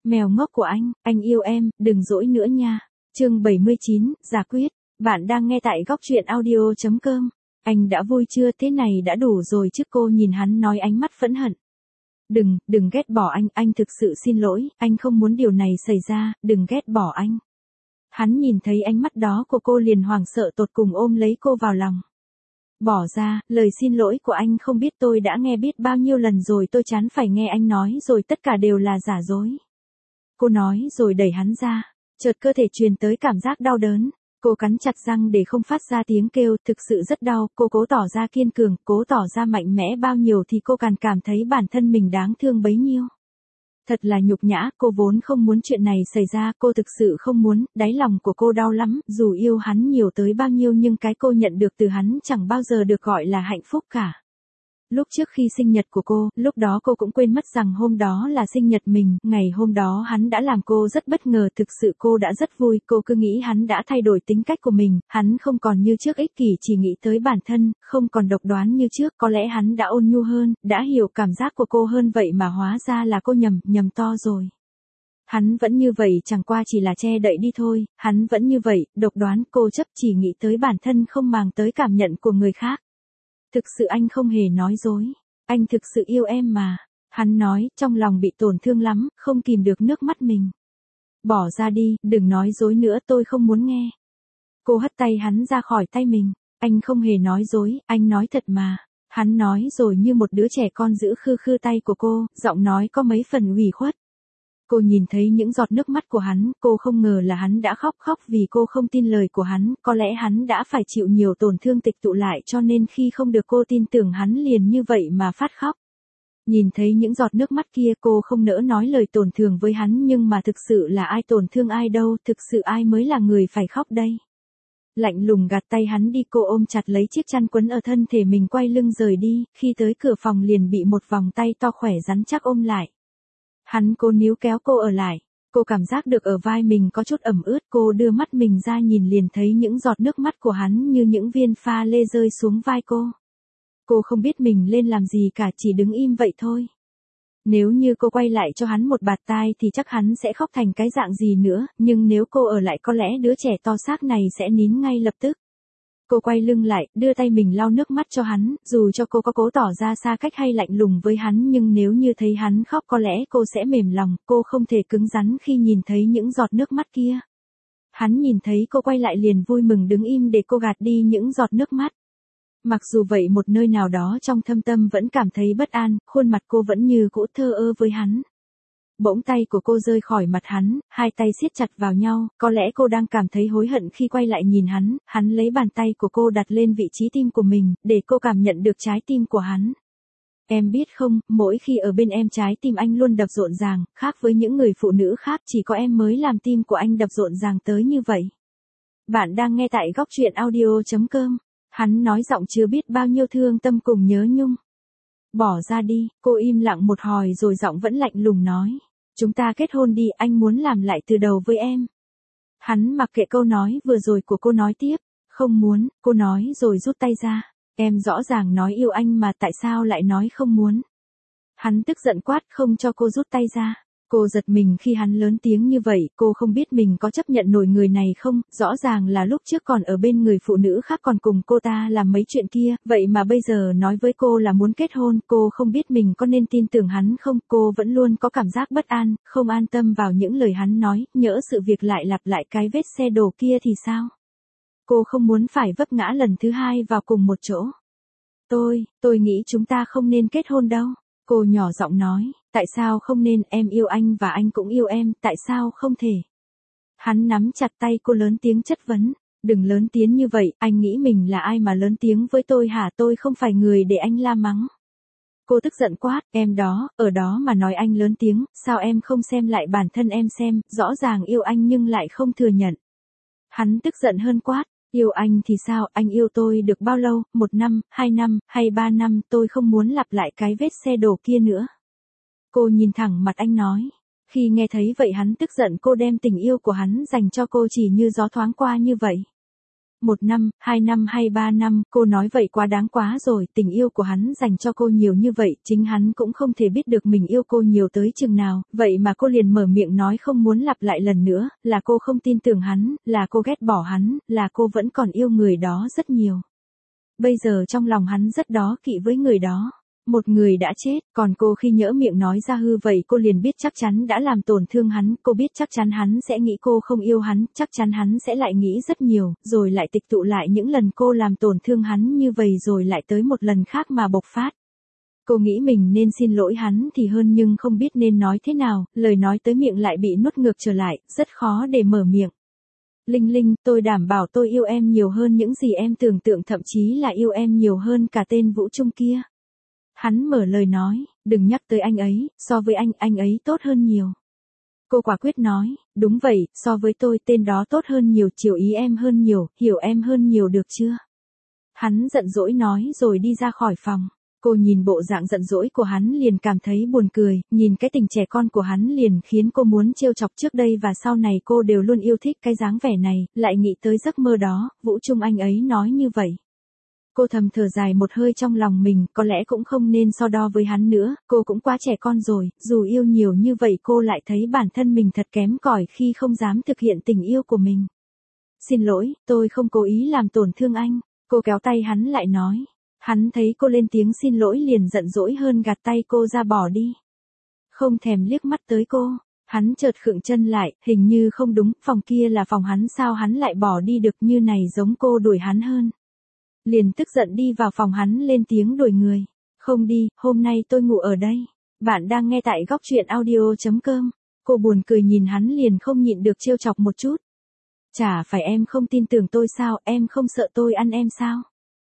Mèo ngốc của anh yêu em, đừng dỗi nữa nha. Chương 79, giả quyết. Bạn đang nghe tại góc truyện audio.com. Anh đã vui chưa, thế này đã đủ rồi chứ, cô nhìn hắn nói ánh mắt phẫn hận. Đừng ghét bỏ anh thực sự xin lỗi, anh không muốn điều này xảy ra, đừng ghét bỏ anh. Hắn nhìn thấy ánh mắt đó của cô liền hoảng sợ tột cùng ôm lấy cô vào lòng. Bỏ ra, lời xin lỗi của anh không biết tôi đã nghe biết bao nhiêu lần rồi, tôi chán phải nghe anh nói rồi, tất cả đều là giả dối. Cô nói rồi đẩy hắn ra, chợt cơ thể truyền tới cảm giác đau đớn. Cô cắn chặt răng để không phát ra tiếng kêu, thực sự rất đau, cô cố tỏ ra kiên cường, cố tỏ ra mạnh mẽ bao nhiêu thì cô càng cảm thấy bản thân mình đáng thương bấy nhiêu. Thật là nhục nhã, cô vốn không muốn chuyện này xảy ra, cô thực sự không muốn, đáy lòng của cô đau lắm, dù yêu hắn nhiều tới bao nhiêu nhưng cái cô nhận được từ hắn chẳng bao giờ được gọi là hạnh phúc cả. Lúc trước khi sinh nhật của cô, lúc đó cô cũng quên mất rằng hôm đó là sinh nhật mình, ngày hôm đó hắn đã làm cô rất bất ngờ, thực sự cô đã rất vui, cô cứ nghĩ hắn đã thay đổi tính cách của mình, hắn không còn như trước ích kỷ chỉ nghĩ tới bản thân, không còn độc đoán như trước, có lẽ hắn đã ôn nhu hơn, đã hiểu cảm giác của cô hơn, vậy mà hóa ra là cô nhầm to rồi. Hắn vẫn như vậy, chẳng qua chỉ là che đậy đi thôi, hắn vẫn như vậy, độc đoán, cô chấp chỉ nghĩ tới bản thân không màng tới cảm nhận của người khác. Thực sự anh không hề nói dối, anh thực sự yêu em mà. Hắn nói, trong lòng bị tổn thương lắm, không kìm được nước mắt mình. Bỏ ra đi, đừng nói dối nữa, tôi không muốn nghe. Cô hất tay hắn ra khỏi tay mình. Anh không hề nói dối, anh nói thật mà. Hắn nói rồi như một đứa trẻ con giữ khư tay của cô, giọng nói có mấy phần ủy khuất. Cô nhìn thấy những giọt nước mắt của hắn, cô không ngờ là hắn đã khóc vì cô không tin lời của hắn, có lẽ hắn đã phải chịu nhiều tổn thương tịch tụ lại cho nên khi không được cô tin tưởng hắn liền như vậy mà phát khóc. Nhìn thấy những giọt nước mắt kia cô không nỡ nói lời tổn thương với hắn, nhưng mà thực sự là ai tổn thương ai đâu, thực sự ai mới là người phải khóc đây. Lạnh lùng gạt tay hắn đi, cô ôm chặt lấy chiếc chăn quấn ở thân thể mình, quay lưng rời đi, khi tới cửa phòng liền bị một vòng tay to khỏe rắn chắc ôm lại. Hắn cố níu kéo cô ở lại, cô cảm giác được ở vai mình có chút ẩm ướt, cô đưa mắt mình ra nhìn liền thấy những giọt nước mắt của hắn như những viên pha lê rơi xuống vai cô. Cô không biết mình lên làm gì cả, chỉ đứng im vậy thôi. Nếu như cô quay lại cho hắn một bạt tai thì chắc hắn sẽ khóc thành cái dạng gì nữa, nhưng nếu cô ở lại có lẽ đứa trẻ to xác này sẽ nín ngay lập tức. Cô quay lưng lại, đưa tay mình lau nước mắt cho hắn, dù cho cô có cố tỏ ra xa cách hay lạnh lùng với hắn nhưng nếu như thấy hắn khóc có lẽ cô sẽ mềm lòng, cô không thể cứng rắn khi nhìn thấy những giọt nước mắt kia. Hắn nhìn thấy cô quay lại liền vui mừng đứng im để cô gạt đi những giọt nước mắt. Mặc dù vậy một nơi nào đó trong thâm tâm vẫn cảm thấy bất an, khuôn mặt cô vẫn như cũ thờ ơ với hắn. Bỗng tay của cô rơi khỏi mặt hắn, hai tay siết chặt vào nhau, có lẽ cô đang cảm thấy hối hận khi quay lại nhìn hắn lấy bàn tay của cô đặt lên vị trí tim của mình, để cô cảm nhận được trái tim của hắn. Em biết không, mỗi khi ở bên em trái tim anh luôn đập rộn ràng, khác với những người phụ nữ khác chỉ có em mới làm tim của anh đập rộn ràng tới như vậy. Bạn đang nghe tại góc truyện audio.com. Hắn nói giọng chưa biết bao nhiêu thương tâm cùng nhớ nhung. Bỏ ra đi, cô im lặng một hồi rồi giọng vẫn lạnh lùng nói. Chúng ta kết hôn đi, anh muốn làm lại từ đầu với em. Hắn mặc kệ câu nói vừa rồi của cô, nói tiếp. Không muốn, cô nói rồi rút tay ra. Em rõ ràng nói yêu anh mà tại sao lại nói không muốn. Hắn tức giận quát không cho cô rút tay ra. Cô giật mình khi hắn lớn tiếng như vậy, cô không biết mình có chấp nhận nổi người này không, rõ ràng là lúc trước còn ở bên người phụ nữ khác còn cùng cô ta làm mấy chuyện kia, vậy mà bây giờ nói với cô là muốn kết hôn, cô không biết mình có nên tin tưởng hắn không, cô vẫn luôn có cảm giác bất an, không an tâm vào những lời hắn nói, nhỡ sự việc lại lặp lại cái vết xe đổ kia thì sao? Cô không muốn phải vấp ngã lần thứ hai vào cùng một chỗ. Tôi nghĩ chúng ta không nên kết hôn đâu. Cô nhỏ giọng nói, tại sao không nên, em yêu anh và anh cũng yêu em, tại sao không thể? Hắn nắm chặt tay cô lớn tiếng chất vấn, đừng lớn tiếng như vậy, anh nghĩ mình là ai mà lớn tiếng với tôi hả, tôi không phải người để anh la mắng. Cô tức giận quát, em đó, ở đó mà nói anh lớn tiếng, sao em không xem lại bản thân em xem, rõ ràng yêu anh nhưng lại không thừa nhận. Hắn tức giận hơn quát. Yêu anh thì sao, anh yêu tôi được bao lâu, 1 năm, 2 năm, hay 3 năm, tôi không muốn lặp lại cái vết xe đổ kia nữa. Cô nhìn thẳng mặt anh nói. Khi nghe thấy vậy hắn tức giận, cô đem tình yêu của hắn dành cho cô chỉ như gió thoáng qua như vậy. 1 năm, 2 năm hay 3 năm, cô nói vậy quá đáng quá rồi, tình yêu của hắn dành cho cô nhiều như vậy, chính hắn cũng không thể biết được mình yêu cô nhiều tới chừng nào, vậy mà cô liền mở miệng nói không muốn lặp lại lần nữa, là cô không tin tưởng hắn, là cô ghét bỏ hắn, là cô vẫn còn yêu người đó rất nhiều. Bây giờ trong lòng hắn rất đó kỵ với người đó. Một người đã chết, còn cô khi nhỡ miệng nói ra hư vậy cô liền biết chắc chắn đã làm tổn thương hắn, cô biết chắc chắn hắn sẽ nghĩ cô không yêu hắn, chắc chắn hắn sẽ lại nghĩ rất nhiều, rồi lại tịch tụ lại những lần cô làm tổn thương hắn như vậy rồi lại tới một lần khác mà bộc phát. Cô nghĩ mình nên xin lỗi hắn thì hơn nhưng không biết nên nói thế nào, lời nói tới miệng lại bị nuốt ngược trở lại, rất khó để mở miệng. Linh Linh, tôi đảm bảo tôi yêu em nhiều hơn những gì em tưởng tượng, thậm chí là yêu em nhiều hơn cả tên Vũ Trung kia. Hắn mở lời nói, đừng nhắc tới anh ấy, so với anh ấy tốt hơn nhiều. Cô quả quyết nói, đúng vậy, so với tôi tên đó tốt hơn nhiều, chiều ý em hơn nhiều, hiểu em hơn nhiều được chưa? Hắn giận dỗi nói rồi đi ra khỏi phòng. Cô nhìn bộ dạng giận dỗi của hắn liền cảm thấy buồn cười, nhìn cái tình trẻ con của hắn liền khiến cô muốn trêu chọc, trước đây và sau này cô đều luôn yêu thích cái dáng vẻ này, lại nghĩ tới giấc mơ đó, Vũ Trung anh ấy nói như vậy. Cô thầm thở dài một hơi trong lòng mình, có lẽ cũng không nên so đo với hắn nữa, cô cũng quá trẻ con rồi, dù yêu nhiều như vậy cô lại thấy bản thân mình thật kém cỏi khi không dám thực hiện tình yêu của mình. Xin lỗi, tôi không cố ý làm tổn thương anh, cô kéo tay hắn lại nói. Hắn thấy cô lên tiếng xin lỗi liền giận dỗi hơn gạt tay cô ra bỏ đi. Không thèm liếc mắt tới cô, hắn chợt khựng chân lại, hình như không đúng, phòng kia là phòng hắn sao hắn lại bỏ đi được, như này giống cô đuổi hắn hơn. Liền tức giận đi vào phòng hắn lên tiếng đuổi người. Không đi, hôm nay tôi ngủ ở đây. Bạn đang nghe tại góc truyện audio.com. Cô buồn cười nhìn hắn liền không nhịn được trêu chọc một chút. Chả phải em không tin tưởng tôi sao, em không sợ tôi ăn em sao?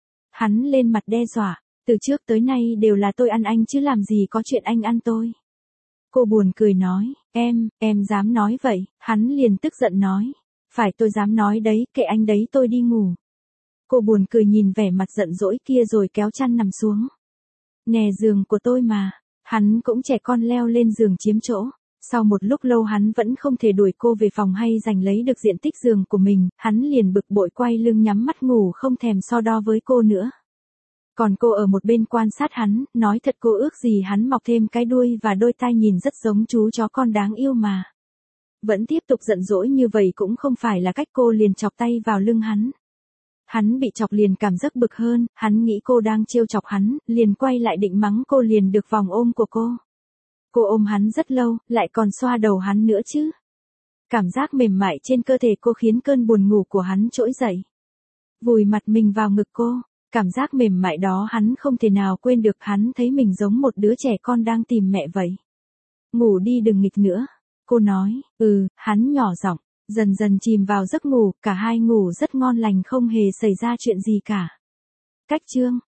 Hắn lên mặt đe dọa, từ trước tới nay đều là tôi ăn anh chứ làm gì có chuyện anh ăn tôi. Cô buồn cười nói, em dám nói vậy, hắn liền tức giận nói. Phải tôi dám nói đấy, kệ anh đấy tôi đi ngủ. Cô buồn cười nhìn vẻ mặt giận dỗi kia rồi kéo chăn nằm xuống. Nè giường của tôi mà, hắn cũng trẻ con leo lên giường chiếm chỗ. Sau một lúc lâu hắn vẫn không thể đuổi cô về phòng hay giành lấy được diện tích giường của mình, hắn liền bực bội quay lưng nhắm mắt ngủ không thèm so đo với cô nữa. Còn cô ở một bên quan sát hắn, nói thật cô ước gì hắn mọc thêm cái đuôi và đôi tai nhìn rất giống chú chó con đáng yêu mà. Vẫn tiếp tục giận dỗi như vậy cũng không phải là cách, cô liền chọc tay vào lưng hắn. Hắn bị chọc liền cảm giác bực hơn, hắn nghĩ cô đang trêu chọc hắn, liền quay lại định mắng cô liền được vòng ôm của cô. Cô ôm hắn rất lâu, lại còn xoa đầu hắn nữa chứ. Cảm giác mềm mại trên cơ thể cô khiến cơn buồn ngủ của hắn trỗi dậy. Vùi mặt mình vào ngực cô, cảm giác mềm mại đó hắn không thể nào quên được, hắn thấy mình giống một đứa trẻ con đang tìm mẹ vậy. Ngủ đi đừng nghịch nữa. Cô nói, hắn nhỏ giọng, dần dần chìm vào giấc ngủ, cả hai ngủ rất ngon lành không hề xảy ra chuyện gì cả. Cách chương